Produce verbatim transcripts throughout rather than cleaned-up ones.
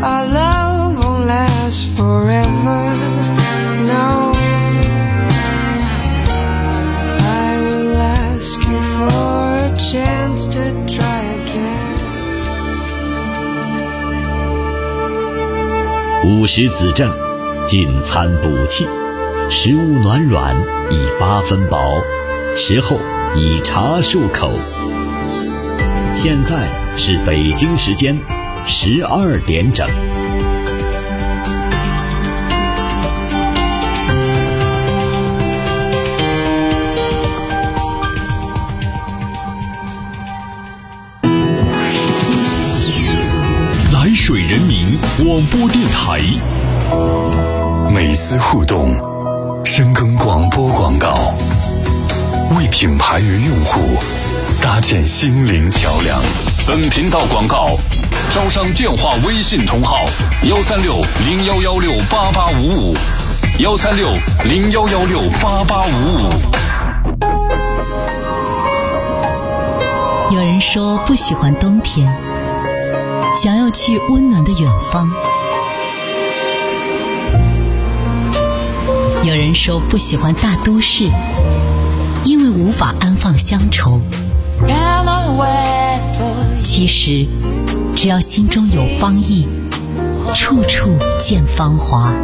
our love won't last forever. No, I will ask you for a chance to try again. 午时子正，进餐补气，食物暖软，以八分饱，食后以茶漱口。现在是北京时间十二点整。 来水人民广播电台， 美思互动，深耕广播广告，为品牌与用户搭建心灵桥梁。 本频道广告，招商电话微信同号：幺三六零幺幺六八八五五，幺三六零幺幺六八八五五。 有人说不喜欢冬天，想要去温暖的远方。有人说不喜欢大都市，因为无法安放乡愁。其实只要心中有芳意，处处见芳华。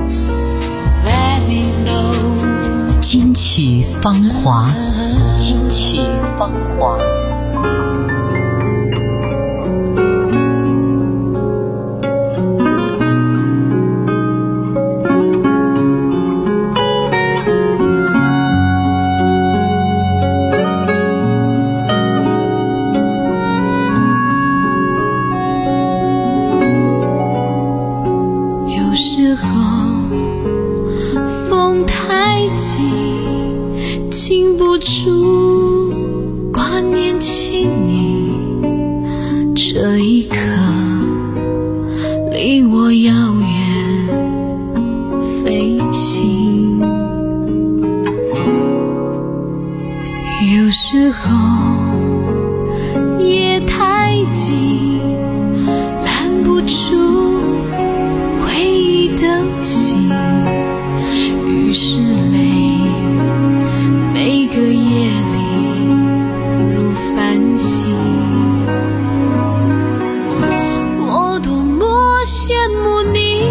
金曲芳华，金曲芳华。 我多么羡慕你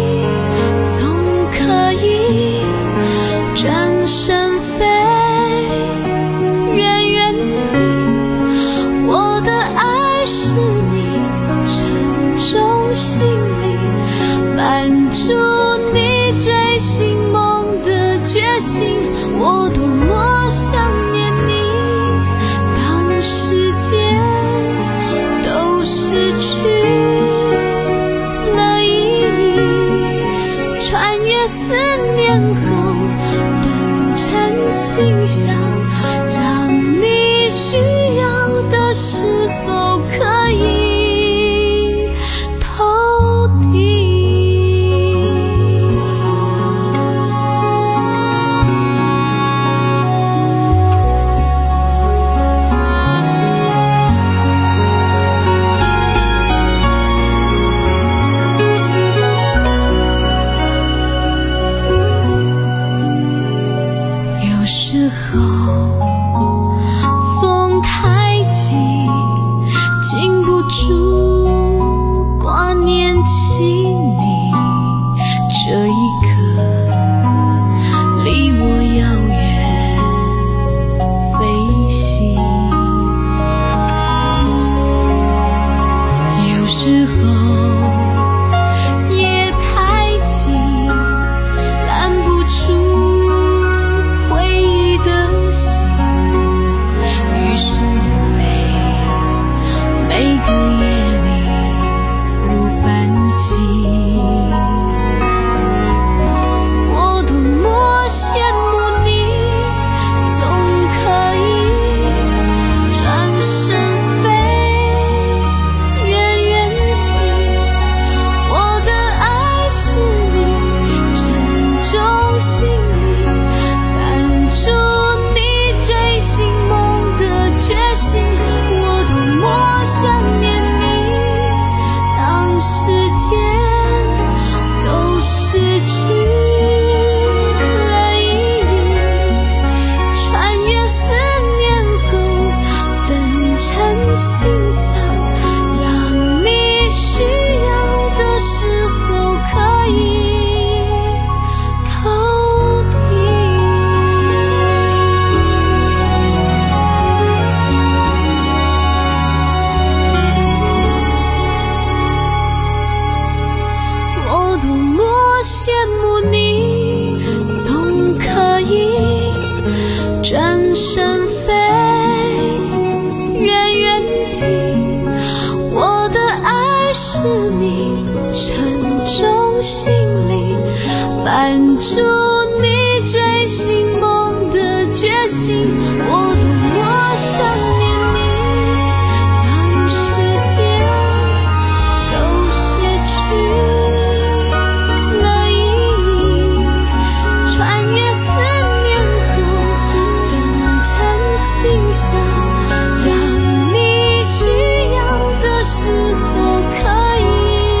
是你沉重行李，伴住你追寻梦的决心。我多么想念你，当时间都失去了意义，穿越思念后等成形象，让你需要的时候可以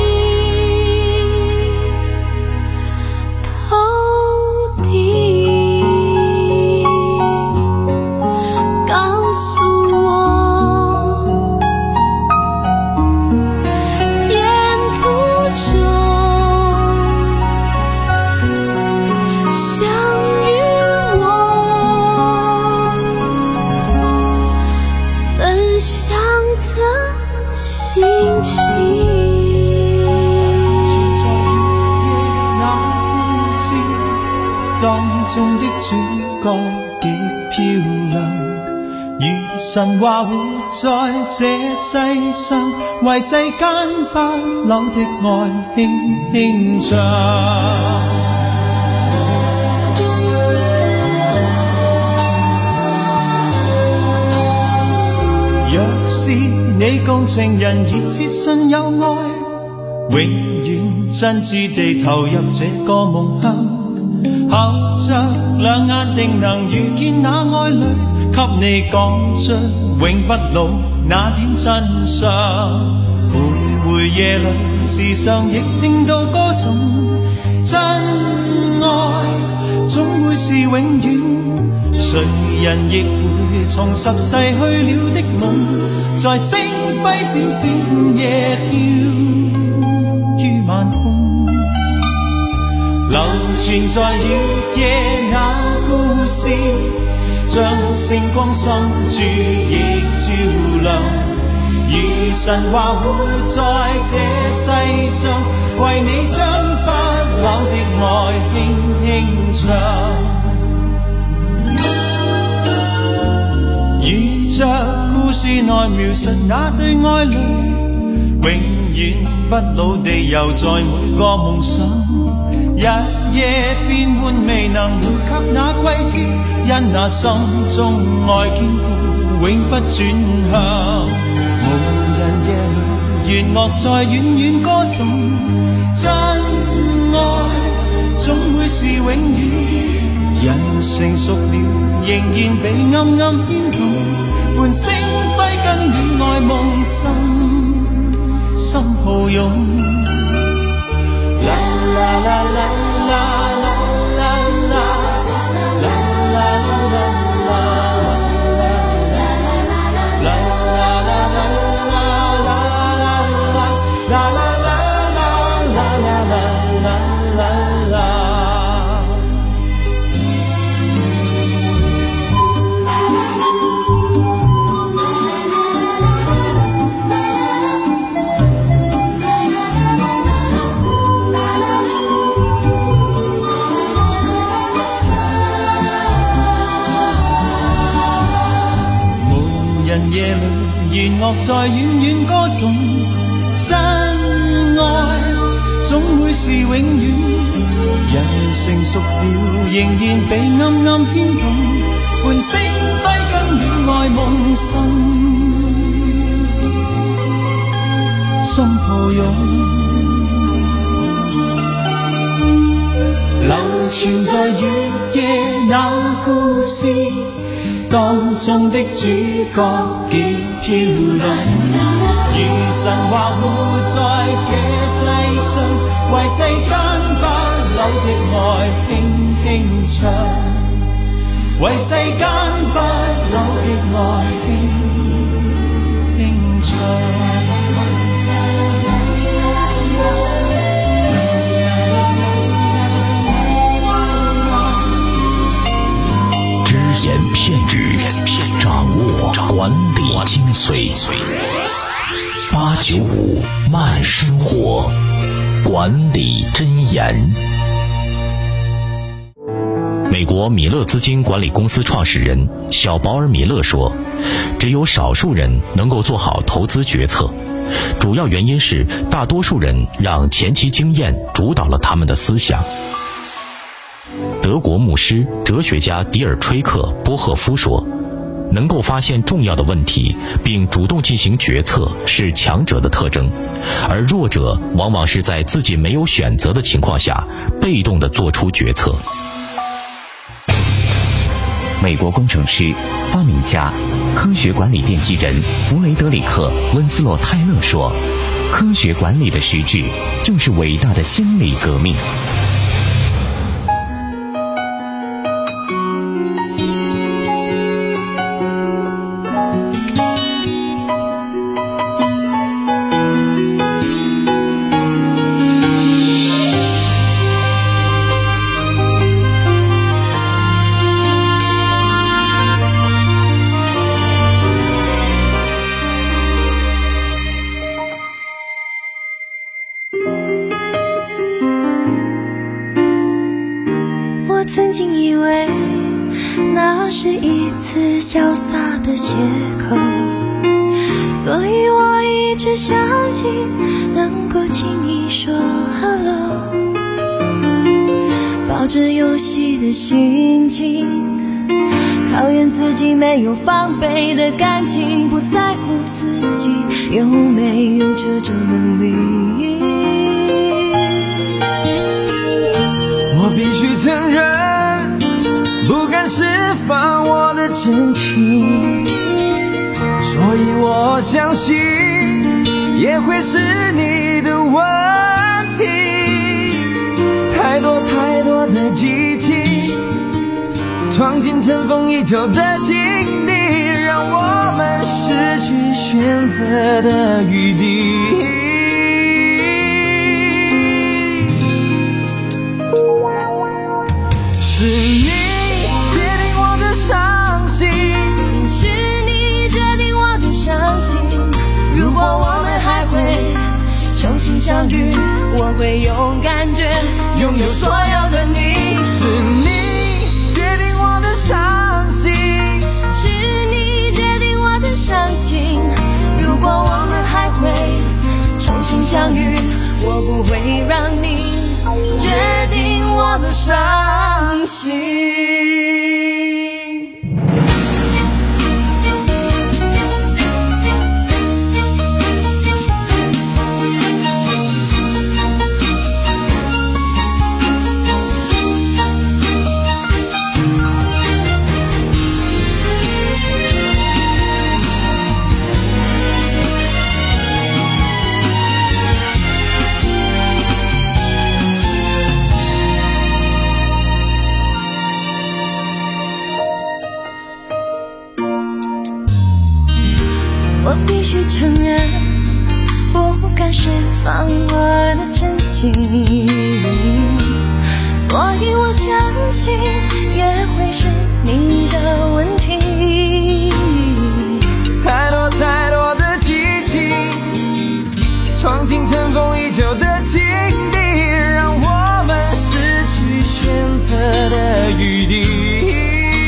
头顶告诉我，沿途中相遇我分享的心情。 當中的主角極漂亮，如神話活在這世上，為世間不朽的愛輕輕唱。若是你共情人熱切信有愛，永遠真摯地投入這個夢鄉，合着兩眼定能遇見那愛侶，給你講出永不老那點真相。每回夜裏時常亦聽到歌種，真愛總會是永遠，誰人亦會重拾逝去了的夢，在星輝閃閃夜飄於晚空，流傳在月夜那故事，將星光深處亦照亮，如神話活在這世上，為你將不朽的愛輕輕唱。如着故事內描述那對愛侶，永遠不老地遊在每個夢想，日夜變換未能回及那季節，因那心中愛堅固永不轉向。無人夜裏弦樂在遠遠歌頌，真愛總會是永遠，人成熟了仍然被暗暗牽動，伴星輝跟戀愛夢心心抱擁。啦啦啦啦啦啦啦啦啦啦啦夜裏弦樂在遠遠歌頌，真愛總會是永遠，人成熟了仍然被暗暗牽動，伴星輝跟戀愛夢心心抱擁。流傳在月夜那故事，當中的主角極漂亮，如神話活在這世上，為世間不朽的愛輕輕唱，為世間不朽的愛輕輕唱。 只言片语，掌握管理精髓。八九五慢生活，管理箴言。美国米勒资金管理公司创始人小保尔·米勒说，只有少数人能够做好投资决策， 主要原因是大多数人让前期经验主导了他们的思想。德国牧师、哲学家迪尔吹克·波赫夫说，能够发现重要的问题并主动进行决策是强者的特征，而弱者往往是在自己没有选择的情况下被动地做出决策。 美国工程师、发明家、科学管理奠基人弗雷德里克·温斯洛·泰勒说，科学管理的实质就是伟大的心理革命。 我曾经以为那是一次潇洒的邂逅，所以我一直相信能够轻易说 hello， 抱着游戏的心情，考验自己没有防备的感情，不在乎自己有没有这种能力。 我必须承认，不敢释放我的真情，所以我相信也会是你的问题。太多太多的激情，闯进尘封已久的境地，让我们失去选择的余地。是你决定我的伤心， 是你决定我的伤心。如果我们还会重新相遇，我会用感觉拥有所有的你。 是你决定我的伤心， 是你决定我的伤心。如果我们还会重新相遇，我不会让你决定我的伤心。我必须承认，不敢释放我的真情，所以我相信也会是你的问题。 太多太多的激情，闯进尘封已久的境地，让我们失去选择的余地。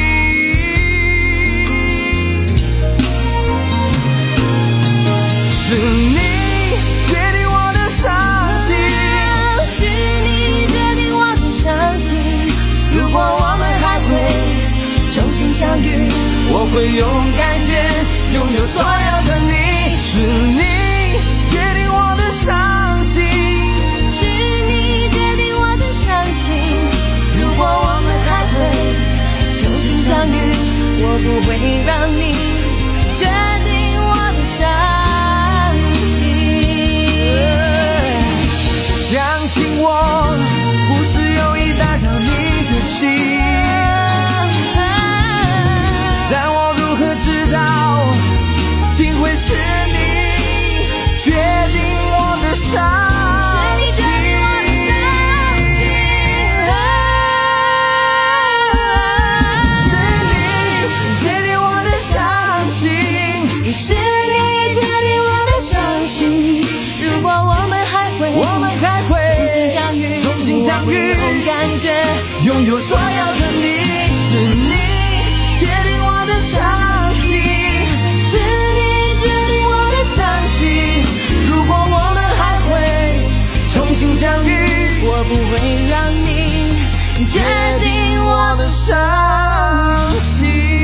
是你决定我的伤心， 是你决定我的伤心。如果我们还会重新相遇， 我会用感觉拥有所有的你。是你决定我的伤心， 是你决定我的伤心。如果我们还会重新相遇，我不会让你决定我的伤心。 相信我，不是有意打扰你的心，但我如何知道，竟会是你决定我的伤心。是你决定我的伤心， 是你决定我的伤心。如果我们还会， 我们还会重新相遇， 重新相遇， 我会用感觉拥有所有的你。是你决定我的伤心， 是你决定我的伤心。 伤心。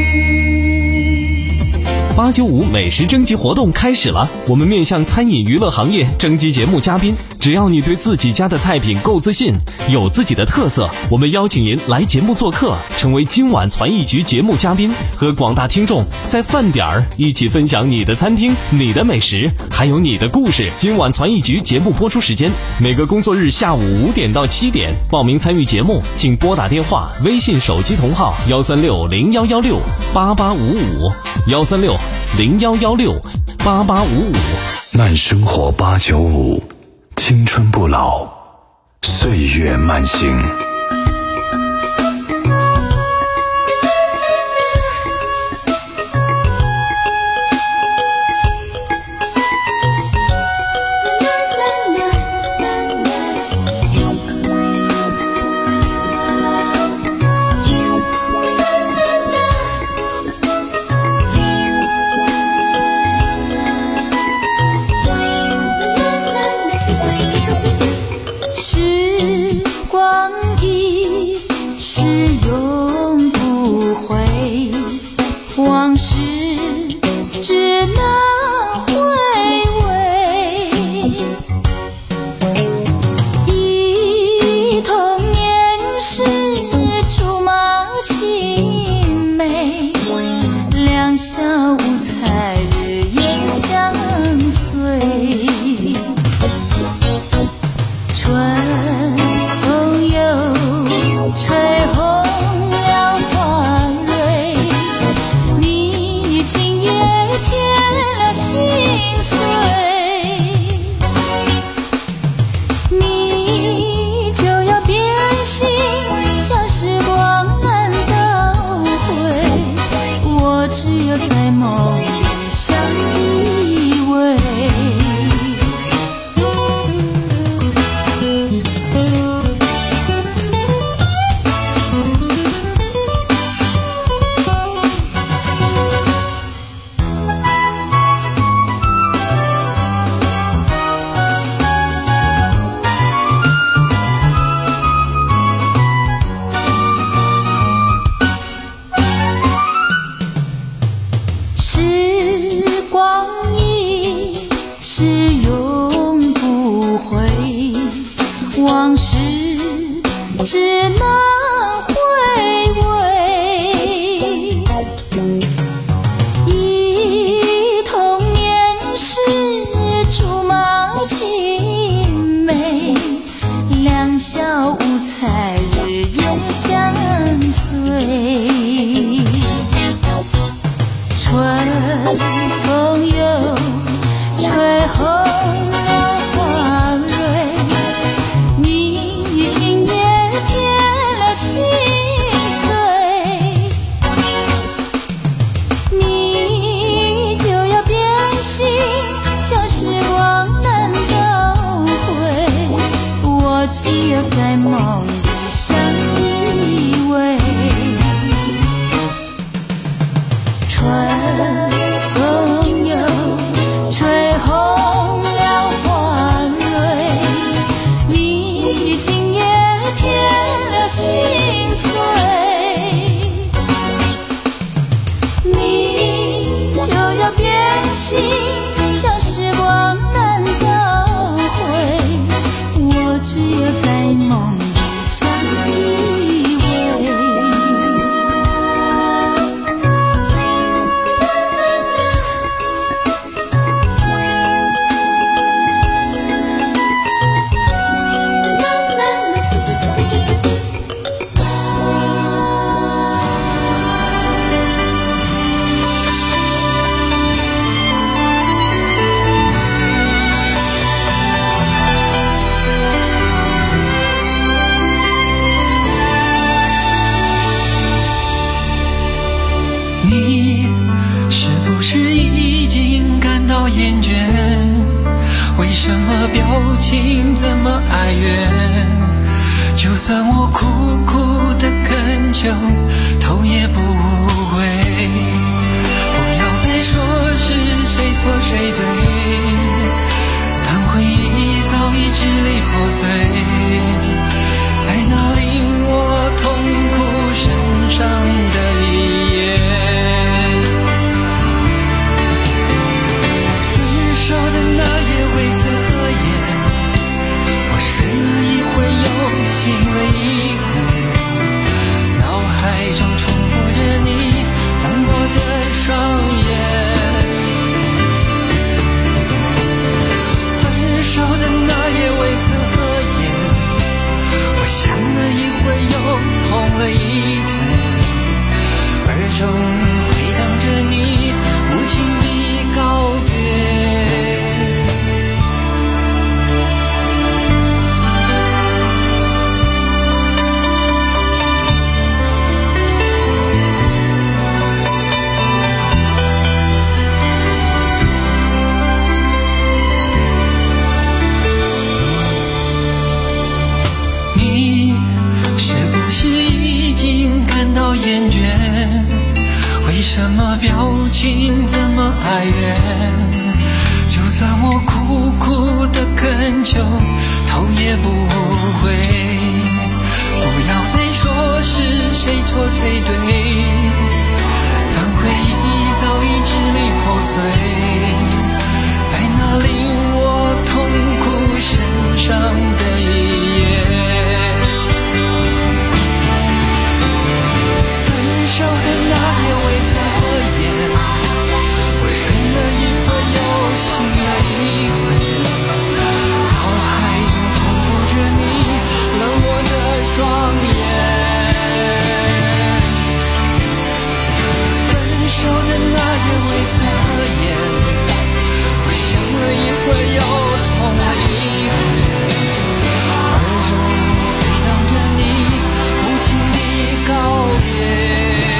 八九五美食征集活动开始了，我们面向餐饮娱乐行业征集节目嘉宾，只要你对自己家的菜品够自信，有自己的特色，我们邀请您来节目做客，成为今晚传艺局节目嘉宾，和广大听众在饭点儿一起分享你的餐厅、你的美食，还有你的故事。今晚传艺局节目播出时间每个工作日下午五点到七点，报名参与节目请拨打电话、微信手机同号幺三六零幺幺六八八五五幺三六零幺幺六八八五五。 慢生活八九五，青春不老，岁月慢行。 在那令我痛苦深太远，就算我苦苦的恳求，头也不回。不要再说是谁错谁对，当回忆早已支离破碎，在那令我痛苦神伤的一夜。分手的那夜未曾合眼，我睡了一会又醒了一会，脑海中重复着你冷漠的双眼。分手的那夜未曾合眼，我想了一会又痛了一回，耳中回荡着你无情的告别。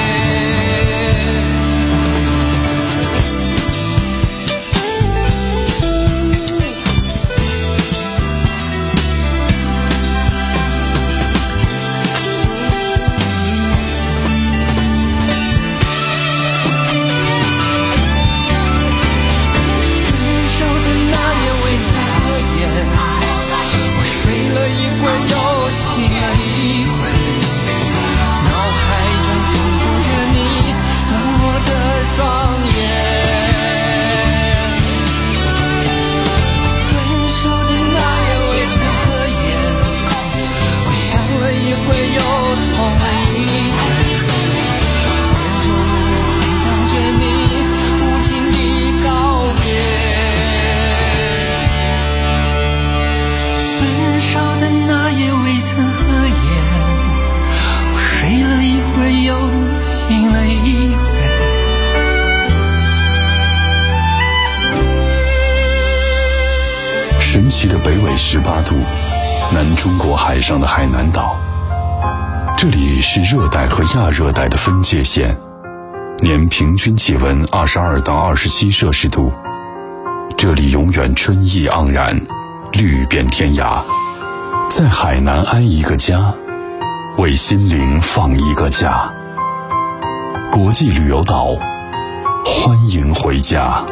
神奇的北纬十八度，南中国海上的海南岛，这里是热带和亚热带的分界线，年平均气温二十二到二十七摄氏度。这里永远春意盎然，绿遍天涯。在海南安一个家，为心灵放一个假。国际旅游岛，欢迎回家。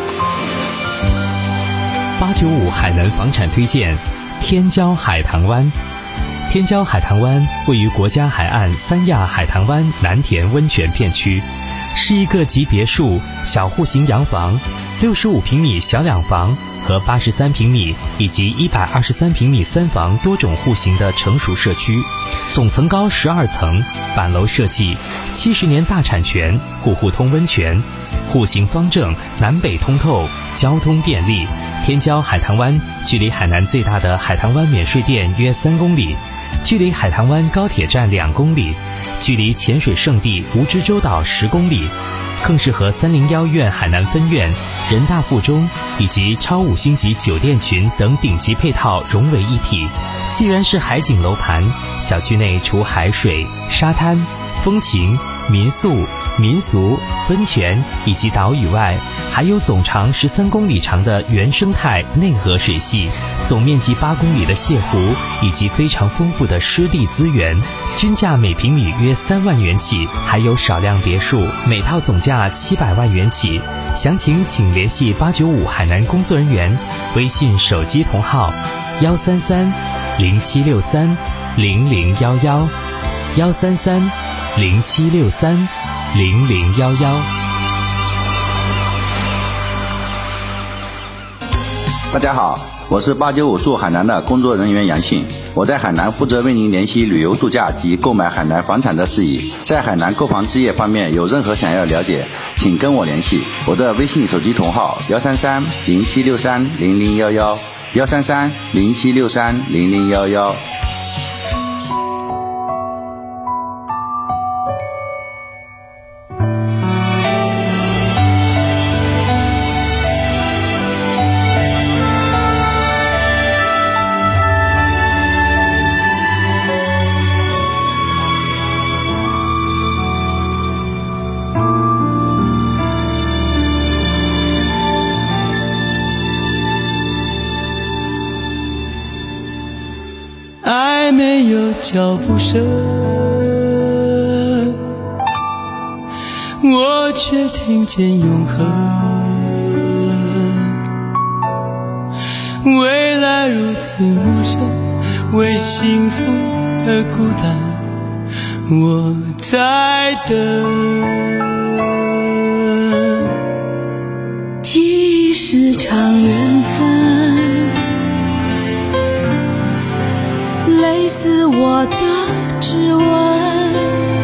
八九五海南房产推荐天骄海棠湾。天骄海棠湾位于国家海岸三亚海棠湾南田温泉片区，是一个集别墅、小户型洋房、六十五平米小两房和八十三平米以及一百二十三平米三房多种户型的成熟社区，总层高十二层，板楼设计，七十年大产权，户户通温泉，户型方正，南北通透，交通便利。天骄海棠湾距离海南最大的海棠湾免税店约三公里，距离海棠湾高铁站两公里，距离潜水圣地蜈支洲岛十公里，更是和三零幺院海南分院、人大附中以及超五星级酒店群等顶级配套融为一体。既然是海景楼盘，小区内除海水、沙滩、风情、民宿、民俗、温泉以及岛屿外，还有总长十三公里长的原生态内河水系，总面积八公里的泻湖，以及非常丰富的湿地资源，均价每平米约三万元起，还有少量别墅，每套总价七百万元起。详情请联系八九五海南工作人员，微信手机同号幺三三零七六三零零幺幺幺三三零七六三零零幺幺。 大家好，我是八九五驻海南的工作人员杨信，我在海南负责为您联系旅游度假及购买海南房产的事宜。在海南购房置业方面有任何想要了解，请跟我联系，我的微信手机同号幺三三零七六三零零幺幺幺三三零七六三零零幺幺。 爱没有脚步声，我却听见永恒。 未来如此陌生，为幸福而孤单，我在等。 记忆是场缘分，类似我的指纹。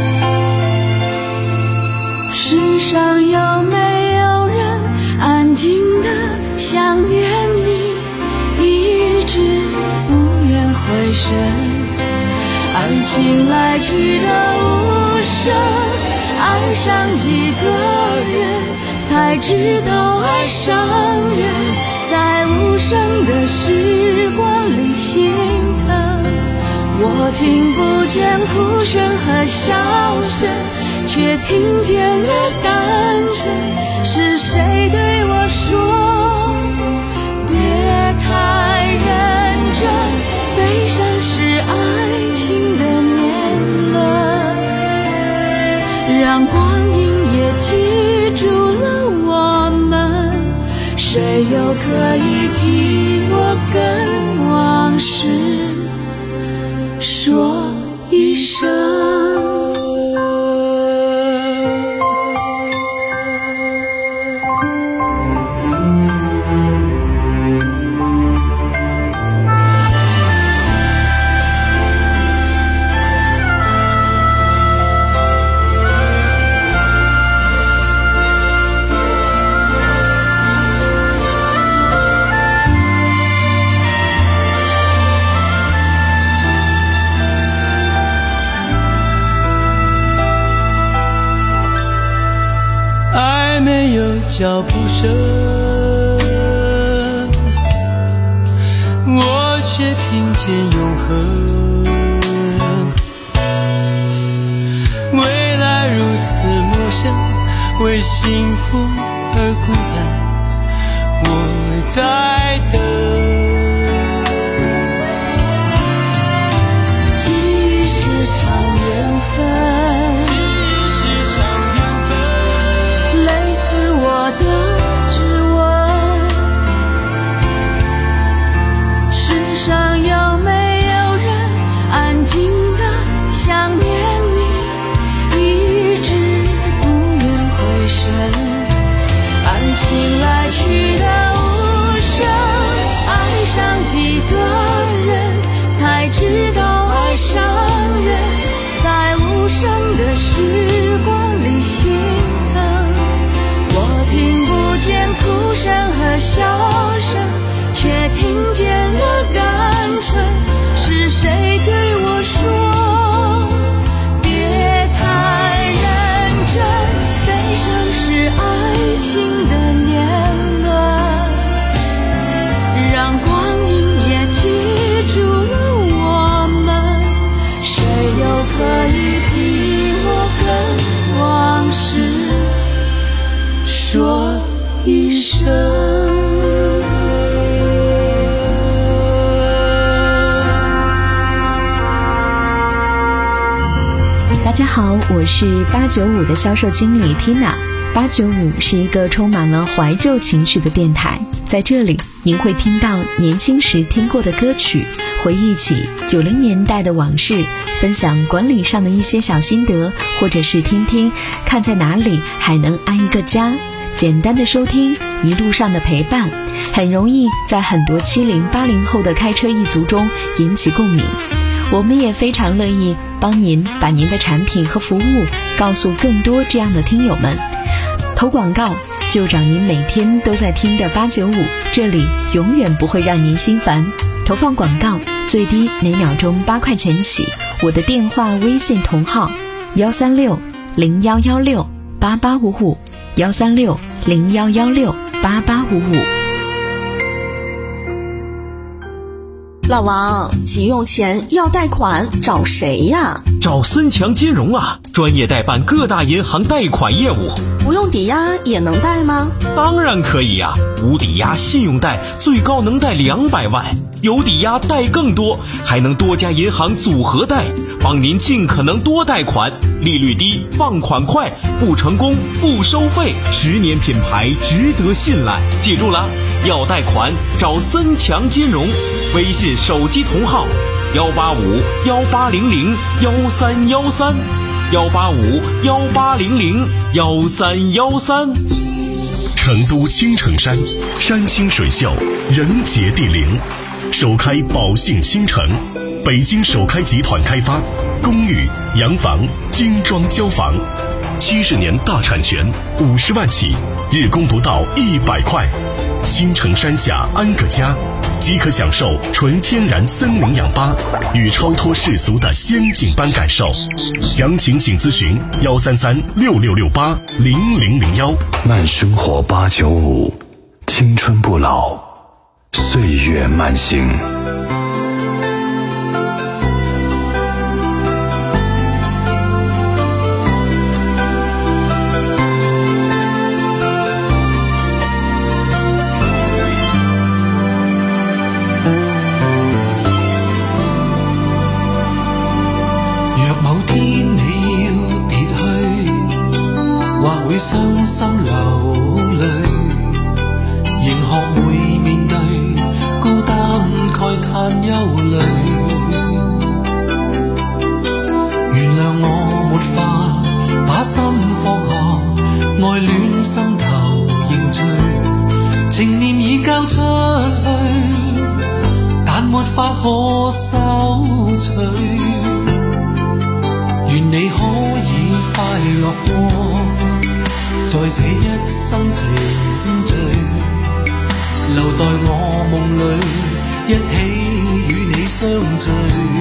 世上有没有人安静地想念你，一直不愿回神？爱情来去的无声，爱上几个人才知道爱上人，在无声的时光里心疼。我听不见哭声和笑声，却听见了单纯。是谁对我说别太认真，悲伤是爱情的年轮，让光阴也记住了我们，谁又可以替我跟往事说一声。 没有脚步声，我却听见永恒。未来如此陌生，为幸福而孤单，我在等。 记忆是场缘分，我的指纹。世上有没有人安静地想念你，一直不愿回神？爱情来去的无声，爱上几个人才知道爱上人，在无声的时光里心疼。听不见哭声和笑声，却听见了单纯。是谁对我说别太认真，悲伤是爱情的年轮，让光阴也记住了我们，谁又可以替我跟往事说一声。 大家好，我是八九五的销售经理 Tina。八九五是一个充满了怀旧情绪的电台，在这里您会听到年轻时听过的歌曲，回忆起九零年代的往事，分享管理上的一些小心得，或者是听听看在哪里还能安一个家。简单的收听，一路上的陪伴，很容易在很多七零八零后的开车一族中引起共鸣。我们也非常乐意帮您把您的产品和服务告诉更多这样的听友们。投广告就找您每天都在听的八九五，这里永远不会让您心烦。投放广告最低每秒钟八块钱起，我的电话微信同号幺三六零幺幺六八八五五幺三六零幺幺六八八五五。 老王，急用钱要贷款找谁呀？ 找森强金融啊，专业代办各大银行贷款业务。 不用抵押也能贷吗？ 当然可以呀、啊，无抵押信用贷最高能贷两百万，有抵押贷更多，还能多家银行组合贷，帮您尽可能多贷款，利率低，放款快，不成功不收费，十年品牌值得信赖。记住了， 要贷款找森强金融，微信手机同号幺八五幺八零零幺三幺三幺八五幺八零零幺三幺三。 成都青城山，山清水秀，人杰地灵，首开宝信新城，北京首开集团开发，公寓、洋房、精装交房，七十年大产权，五十万起，日供不到一百块。青城山下安个家，即可享受纯天然森林氧吧与超脱世俗的仙境般感受。详情请咨询幺三三六六六八零零零幺。 慢生活八九五，青春不老，岁月慢行。 傷心流淚，仍學會面對孤單慨嘆憂慮。原諒我沒法把心放下，愛戀心頭凝聚，情念已交出去，但沒法可收取。願你可以快樂過，在這一生情聚，留待我夢裏一起與你相聚。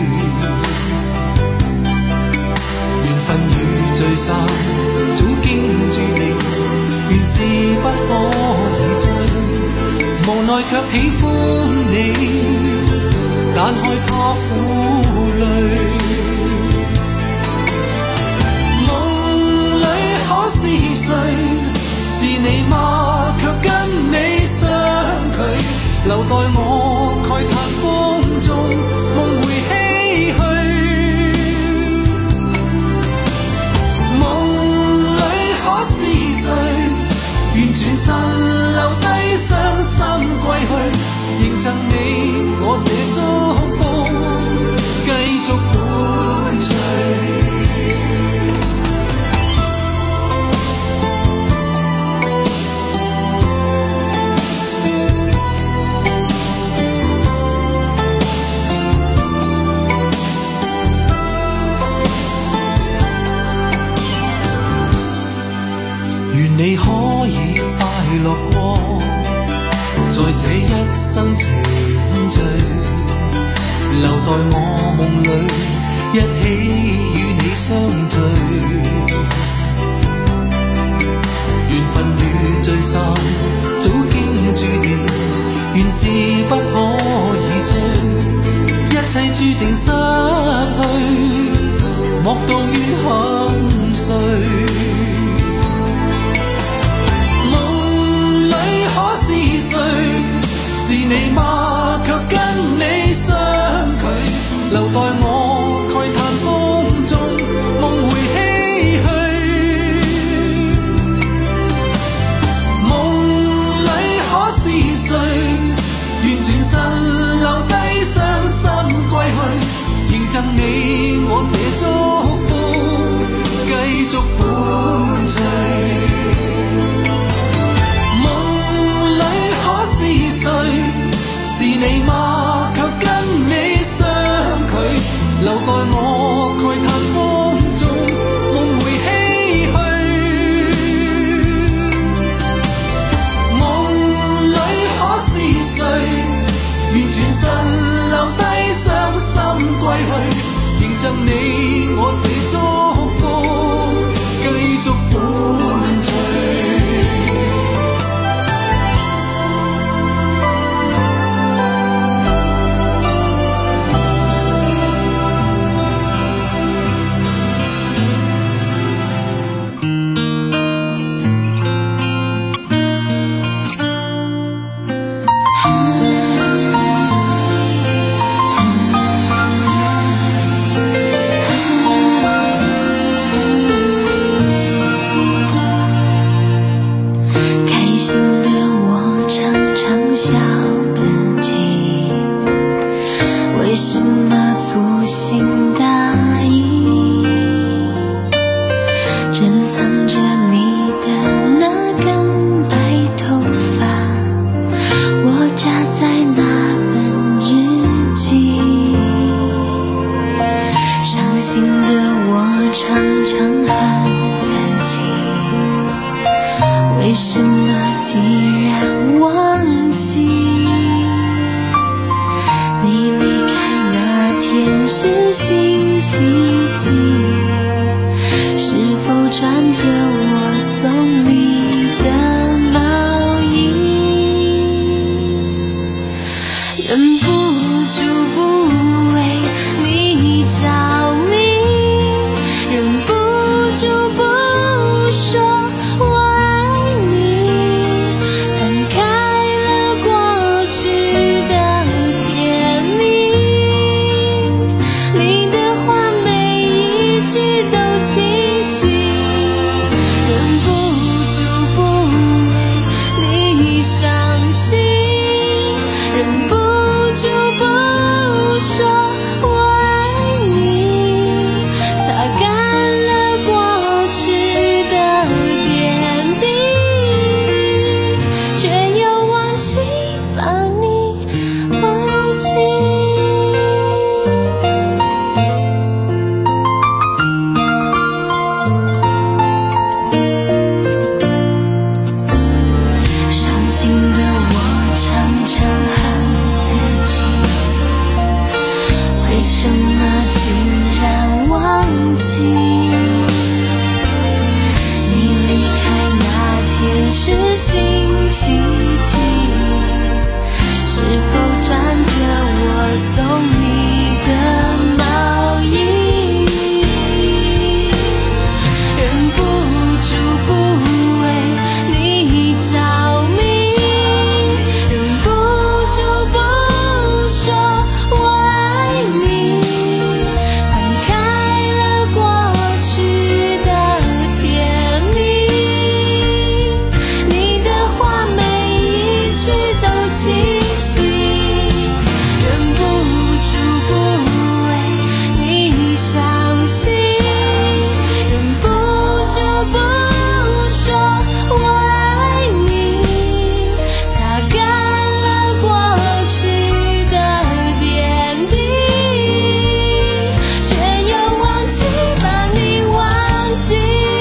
緣分與聚散早經注定，原是不可以追。無奈卻喜歡你，但害怕負累。可是誰？是你嗎？卻跟你相距，留待我慨嘆風中夢回唏噓。夢裏可是誰？願全身留低傷心歸去，仍贈你我這祝福，繼續伴隨。你可以快樂過，在這一生情聚，留待我夢裏一起與你相聚。緣分與聚散早經注定，原是不可以追，一切注定失去，莫道怨恨誰。可是誰？是你嗎？卻跟你相距，留待我慨嘆風中夢回唏噓。夢裏可是誰？願全身留低傷心歸去，仍贈你我這祝福，繼續伴隨。是誰？是你嗎？卻跟你相距， 什么粗心大意，珍藏着你的那根白头发，我夹在那本日记。伤心的我常常恨自己，为什么既然忘记你离开那天是星期几？是否穿着我送你的毛衣？忍不住不为你着迷，忍不住不说我爱你，翻开了过去的甜蜜，你的话每一句都清晰，忍不住不为你伤心，忍不住不说我爱你，擦干了过去的点滴，却又忘记把你忘记。伤心的我常常恨自己，为什么竟然忘记你离开那天是星期几？是否穿着我送你的毛衣？忍不住不为你着迷，忍不住不说我爱你，翻开了过去的甜蜜，你的话每一句都清晰，忍不住不为你伤心，忍不住不说我爱你，擦干了过去的点滴，却又忘记把你忘记。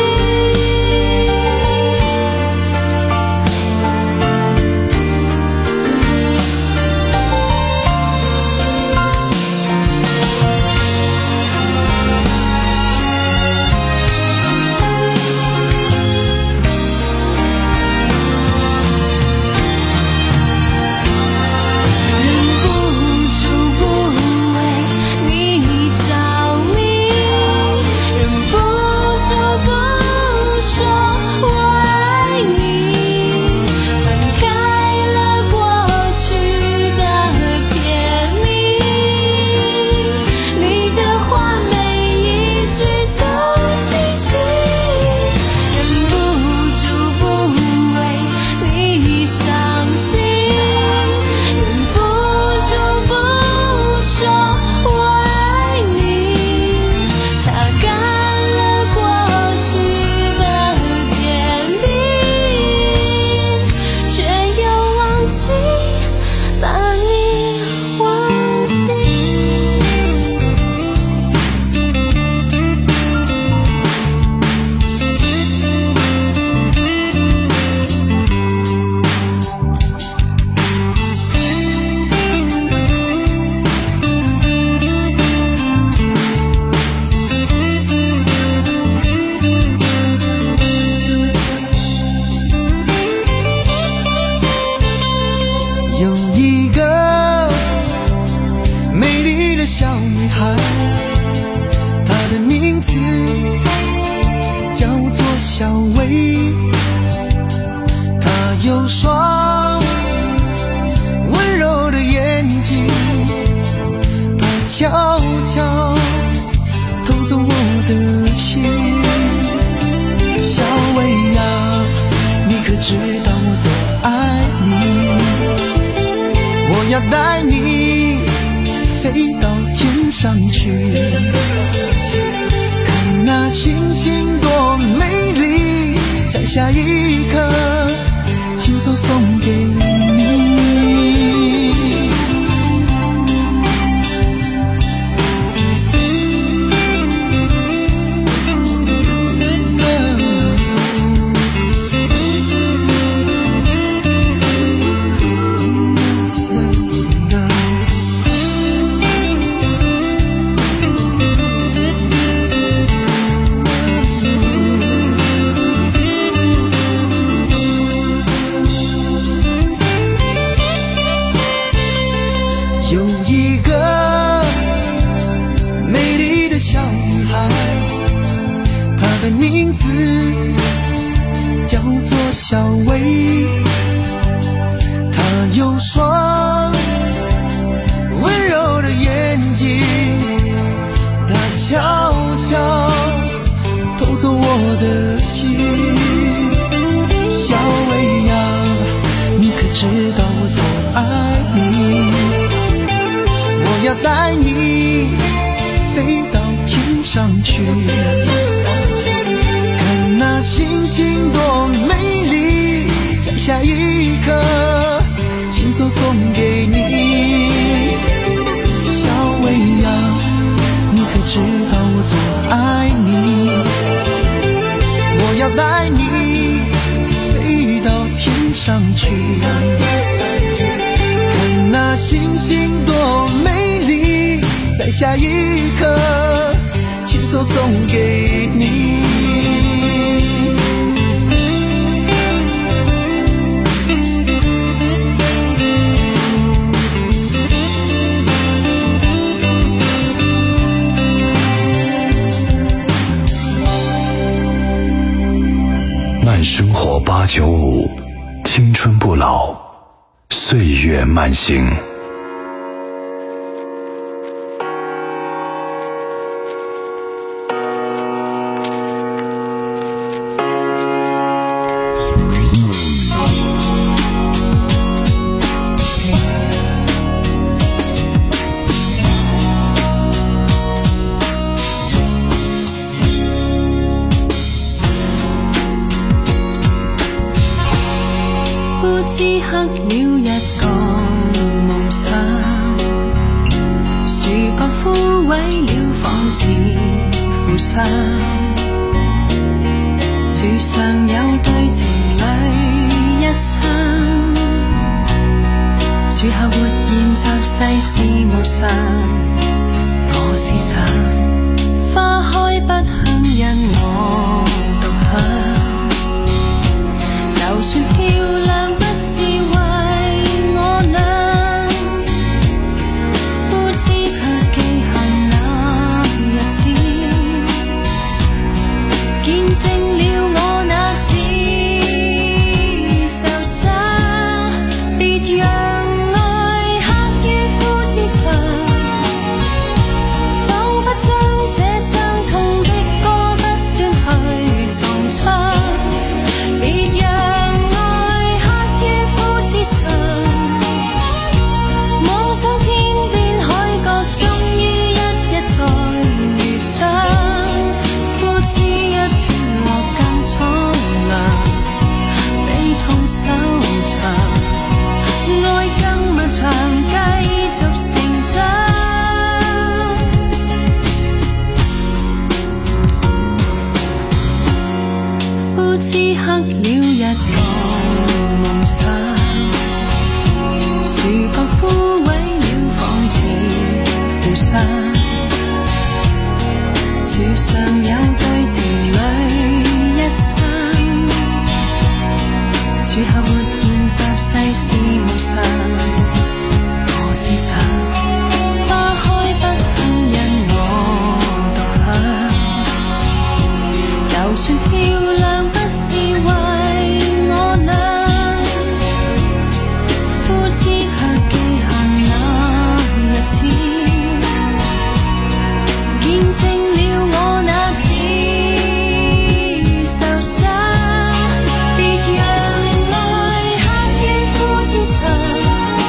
忍不住不为你着迷，忍不住不说我爱你，翻开了过去的甜蜜，你的话每一句都清晰，忍不住不为你伤心，忍不住不说我爱你，擦干了过去的点滴，却又忘记把你忘记。 有一个美丽的小女孩，她的名字叫做小薇，她有双温柔的眼睛，她悄悄偷走我的心。小薇呀，你可知道我多爱你？我要带你飞到天上去。看那星星多美丽，在下一刻亲手送给你。有一个美丽的小女孩，她的名字叫做小薇。她有双温柔的眼睛，她悄悄偷走我的心。小薇呀，你可知道我多爱你？我要带你飞到天上去，看那星星多美丽，在下一刻亲手送给你。小薇呀，你可知道我多爱你？我要带你飞到天上去，看那星星多美丽，在下一刻亲手送给你。 慢生活八九五，青春不老，岁月慢行。 此刻了一個夢想，樹幹枯萎了仿似負傷，樹上有對情侶一雙，樹下活現着世事無常。我思想花開不香因我獨享，就算漂亮不是為我倆，夫子卻記恨那日子，見證了我那次受傷。別讓愛刻於膚之上，彷彿將這傷痛的歌不斷去重唱。別讓妄想天邊海角，終於一日才遇上。枯枝一斷落更蒼涼，悲痛收場，愛更漫長，繼續成長。枯枝刻了一個夢想，樹幹枯萎了仿似負傷，樹上有對情侶一雙，樹下活現着世事無常。我思想花開不香因我獨享，就算漂亮不是為我倆，夫子卻記恨那日子，見證了我那次受傷。別讓愛刻於膚之上，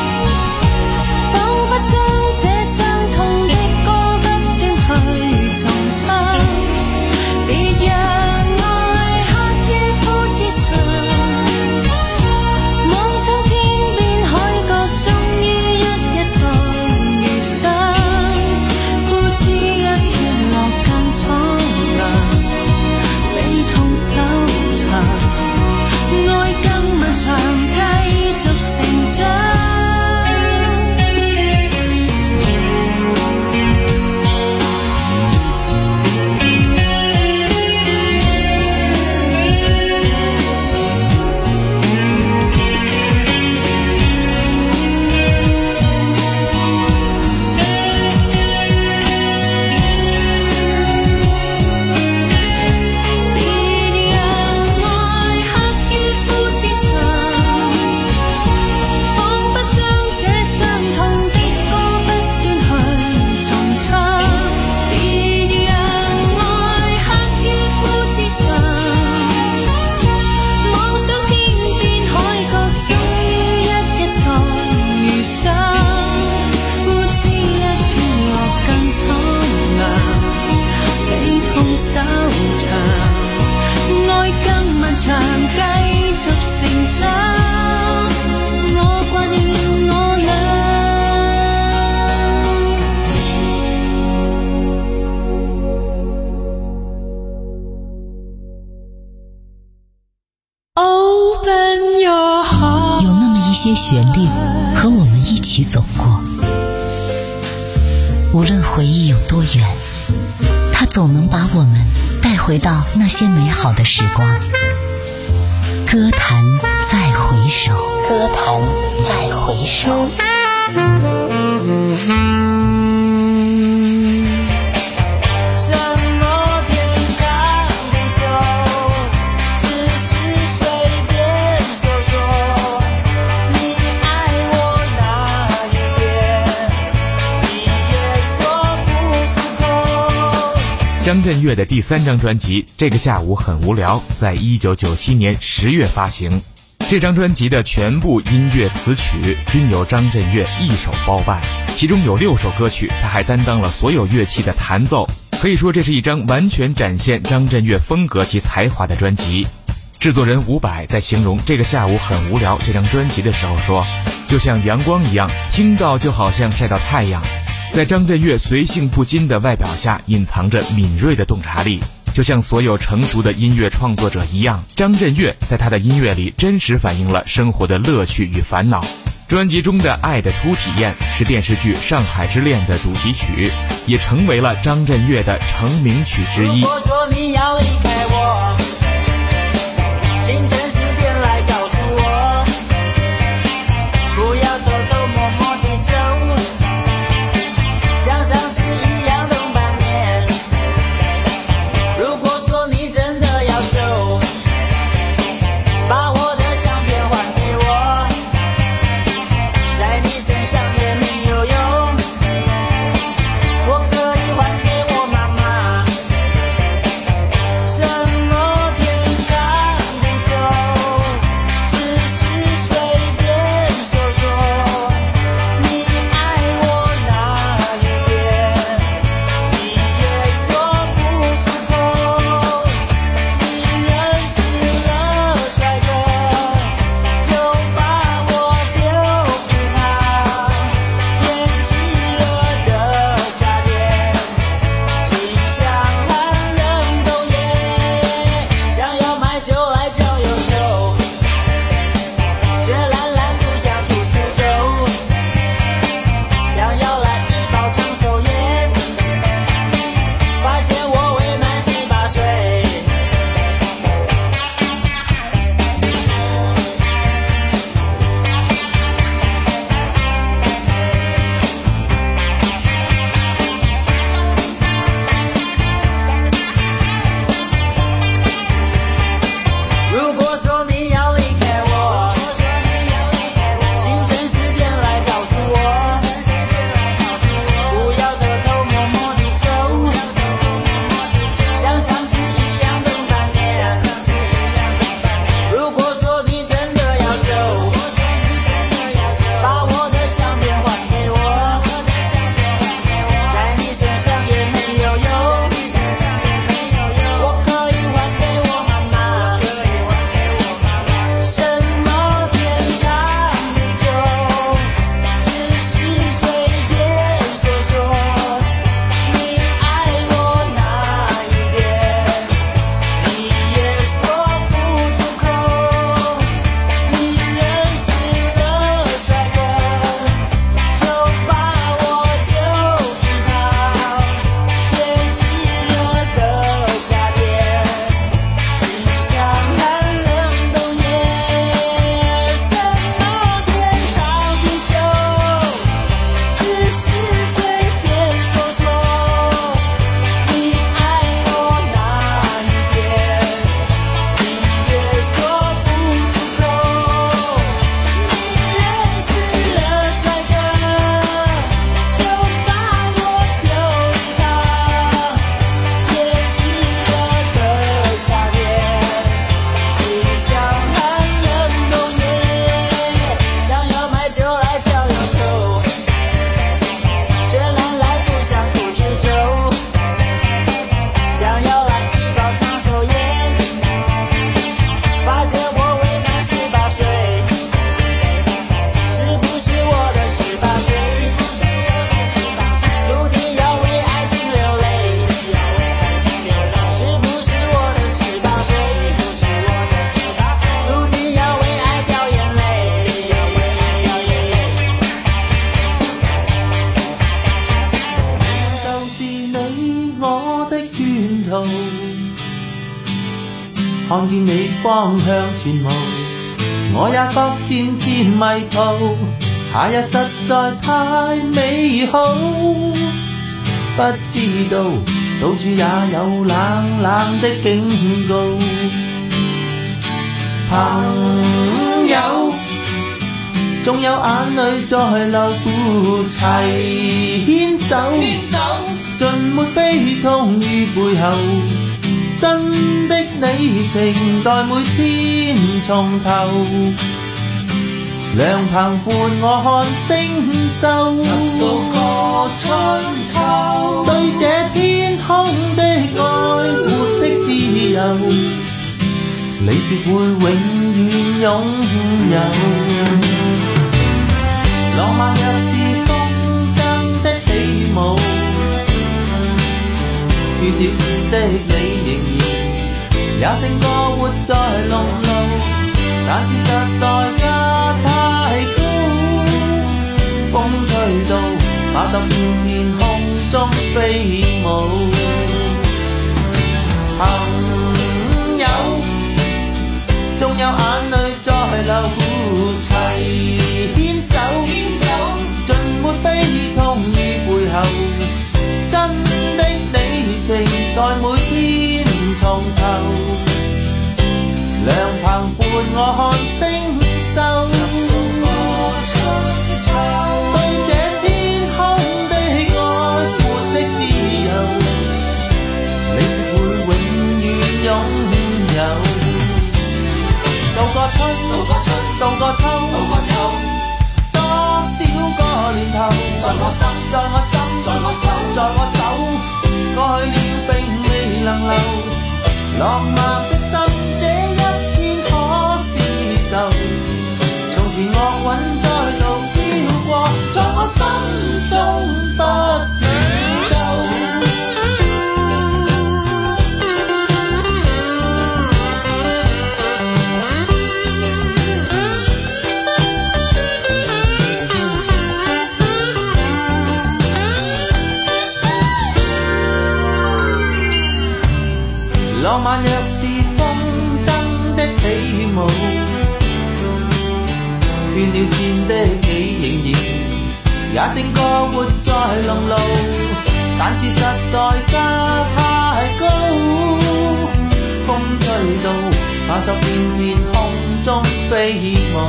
旋律和我们一起走过。无论回忆有多远，它总能把我们带回到那些美好的时光。歌坛再回首，歌坛再回首。 张震岳的第三张专辑《这个下午很无聊》在一九九七年十月发行。这张专辑的全部音乐词曲均由张震岳一手包办，其中有六首歌曲他还担当了所有乐器的弹奏，可以说这是一张完全展现张震岳风格及才华的专辑。制作人伍佰在形容《这个下午很无聊》这张专辑的时候说，就像阳光一样，听到就好像晒到太阳。在张震岳随性不惊的外表下隐藏着敏锐的洞察力，就像所有成熟的音乐创作者一样，张震岳在他的音乐里真实反映了生活的乐趣与烦恼。专辑中的《爱的初体验》是电视剧《上海之恋》的主题曲，也成为了张震岳的成名曲之一。 如果说你要离开我，清晨十点来告诉我，不要偷偷摸摸地走，像上次一样等半年。如果说你真的要走，把我的唱片还给我，在你身上也没有用，我可以还给我妈妈。什么天长地久， 我的圈套，看見你方向全無，我也覺漸漸迷途，夏日實在太美好，不知道到處也有冷冷的警告。朋友，總有眼淚在流，齊牽手，盡沒悲痛於背後，新的里程待每天從頭，涼棚伴我看星宿，十數個春秋，對這天空的愛活的自由，你說會永遠擁有。浪漫若是風箏的起舞，斷了線的你仍然也勝過活在籠路，但是實代價太高，風吹到化作片片空中飛舞。朋友，總有眼淚在流，齊牽手，盡沒悲痛於背後，新的里程待每天從頭，涼棚伴我看星宿，對這天空的愛活的自由，你說會永遠擁有。渡過春，渡過春，渡過秋，渡過秋，多少個年頭，在我心，在我心，在我手，在我手，過去了並未能留，浪漫的心這一天可是愁，從前樂韻再度飄過，在我心中不遠走。浪漫若是風箏的起舞，斷了線的你仍然也勝過活在籠路，但是實代價太高，風吹到化作片片空中飛舞。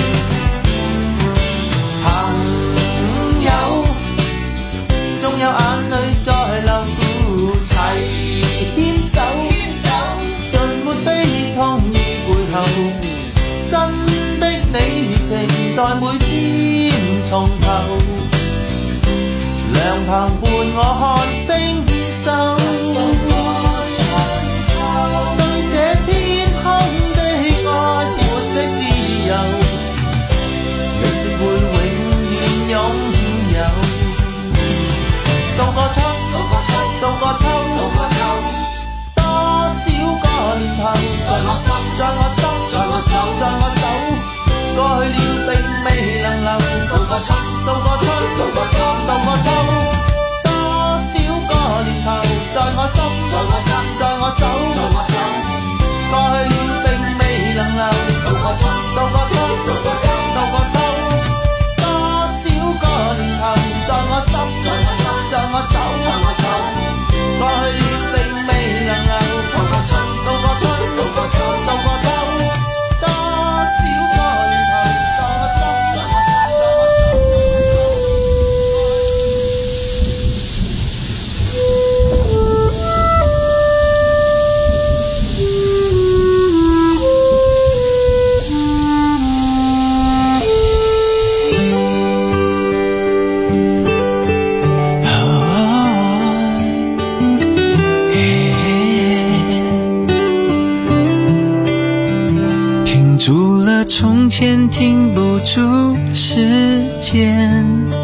朋友，總有眼淚在流，齊牽手，盡沒悲痛於背後，新的里程待每天從頭，涼棚伴我看星宿，對這天空的愛活的自由，你說會永遠擁有。渡過春，渡過春，渡過秋，渡過秋，多少個年頭，在我心，在我心，在我手，在我手，過去了並未能留。渡過春，渡過春，渡過秋，渡過秋，多少個年頭，在我心，在我心，在我手，在我手，過去了並未能留。渡過春，渡過春，渡過秋，渡過秋，多少個年頭，在我心，在我心，在我手，在我手，過去了並未能留。渡過春，渡過春，渡過秋，渡過秋，多少個年頭，在我心，在我心，在我手，在我手。 住了从前停不住时间，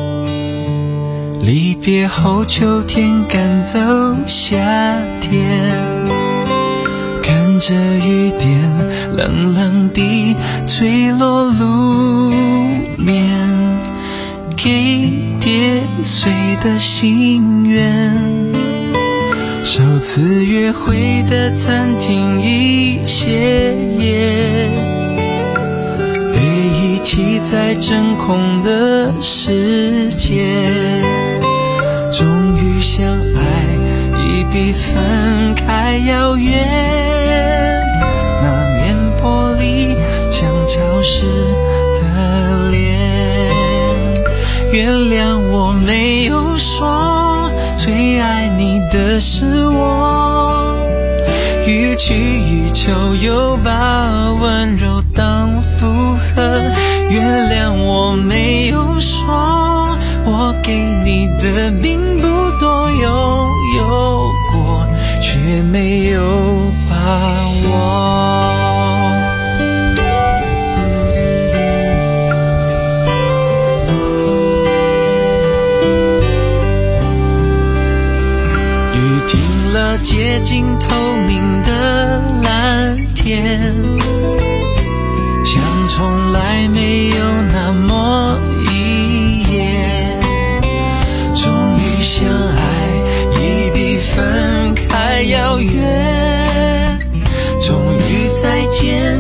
离别后秋天赶走夏天，看着雨点冷冷地坠落路面，给跌碎的心愿， 首次约会的餐厅一歇业，被遗弃在真空的世界，终于相爱已比分开遥远，那面玻璃像潮湿的脸，原谅我没有说最爱你的是我，予取予求又把温柔当负荷，原谅我没有说我给你的并不多，拥有过却没有把握。接近透明的蓝天，像从来没有那么一眼，终于相爱已比分开遥远，终于再见